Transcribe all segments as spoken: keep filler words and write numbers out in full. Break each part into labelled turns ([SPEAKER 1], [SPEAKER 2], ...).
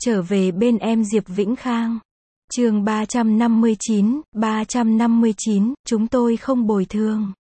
[SPEAKER 1] Trở về bên em Diệp Vĩnh Khang. Chương ba trăm năm mươi chín, ba trăm năm mươi chín, chúng tôi không bồi thường.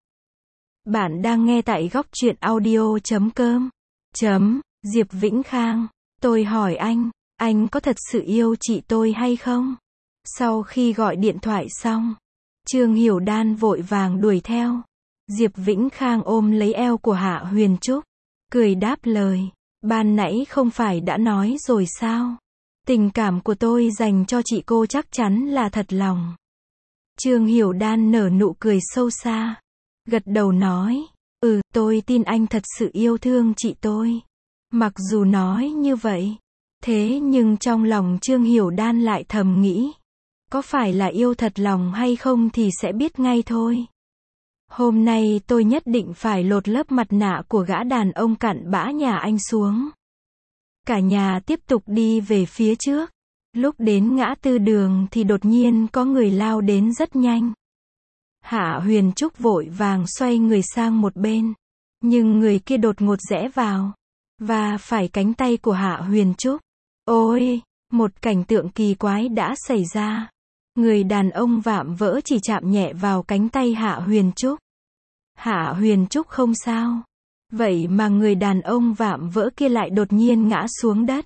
[SPEAKER 1] Bạn đang nghe tại góc truyện audio chấm com. Chấm, Diệp Vĩnh Khang, tôi hỏi anh, anh có thật sự yêu chị tôi hay không? Sau khi gọi điện thoại xong, Trương Hiểu Đan vội vàng đuổi theo. Diệp Vĩnh Khang ôm lấy eo của Hạ Huyền Trúc, cười đáp lời, ban nãy không phải đã nói rồi sao? Tình cảm của tôi dành cho chị cô chắc chắn là thật lòng. Trương Hiểu Đan nở nụ cười sâu xa, gật đầu nói, ừ, tôi tin anh thật sự yêu thương chị tôi. Mặc dù nói như vậy, thế nhưng trong lòng Trương Hiểu Đan lại thầm nghĩ, có phải là yêu thật lòng hay không thì sẽ biết ngay thôi. Hôm nay tôi nhất định phải lột lớp mặt nạ của gã đàn ông cặn bã nhà anh xuống. Cả nhà tiếp tục đi về phía trước. Lúc đến ngã tư đường thì đột nhiên có người lao đến rất nhanh. Hạ Huyền Trúc vội vàng xoay người sang một bên. Nhưng người kia đột ngột rẽ vào và phải cánh tay của Hạ Huyền Trúc. Ôi, một cảnh tượng kỳ quái đã xảy ra. Người đàn ông vạm vỡ chỉ chạm nhẹ vào cánh tay Hạ Huyền Trúc. Hạ Huyền Trúc không sao. Vậy mà người đàn ông vạm vỡ kia lại đột nhiên ngã xuống đất.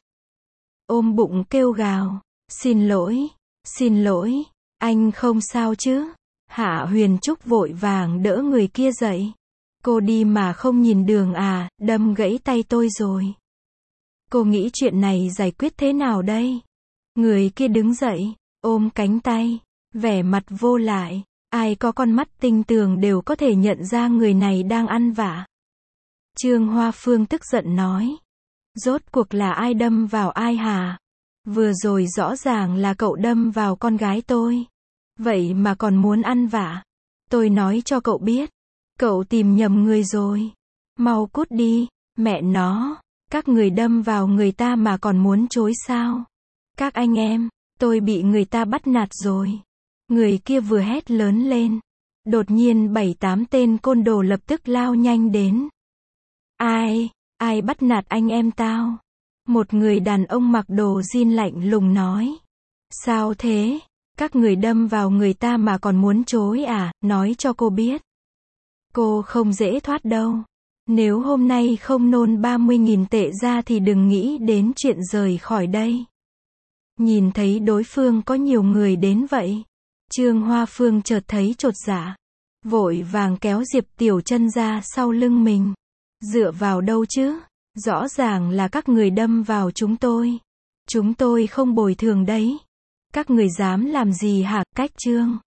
[SPEAKER 1] Ôm bụng kêu gào, xin lỗi, xin lỗi, anh không sao chứ? Hạ Huyền Trúc vội vàng đỡ người kia dậy. Cô đi mà không nhìn đường à, đâm gãy tay tôi rồi. Cô nghĩ chuyện này giải quyết thế nào đây? Người kia đứng dậy, ôm cánh tay, vẻ mặt vô lại. Ai có con mắt tinh tường đều có thể nhận ra người này đang ăn vạ. Trương Hoa Phương tức giận nói, rốt cuộc là ai đâm vào ai hả? Vừa rồi rõ ràng là cậu đâm vào con gái tôi. Vậy mà còn muốn ăn vạ. Tôi nói cho cậu biết, cậu tìm nhầm người rồi. Mau cút đi, mẹ nó, các người đâm vào người ta mà còn muốn chối sao? Các anh em, tôi bị người ta bắt nạt rồi. Người kia vừa hét lớn lên. Đột nhiên bảy tám tên côn đồ lập tức lao nhanh đến. Ai, ai bắt nạt anh em tao? Một người đàn ông mặc đồ jean lạnh lùng nói. Sao thế? Các người đâm vào người ta mà còn muốn chối à? Nói cho cô biết. Cô không dễ thoát đâu. Nếu hôm nay không nôn ba mươi nghìn tệ ra thì đừng nghĩ đến chuyện rời khỏi đây. Nhìn thấy đối phương có nhiều người đến vậy, Trương Hoa Phương chợt thấy chột dạ, vội vàng kéo Diệp Tiểu Chân ra sau lưng mình. Dựa vào đâu chứ? Rõ ràng là các người đâm vào chúng tôi. Chúng tôi không bồi thường đấy. Các người dám làm gì hả? Cách Trương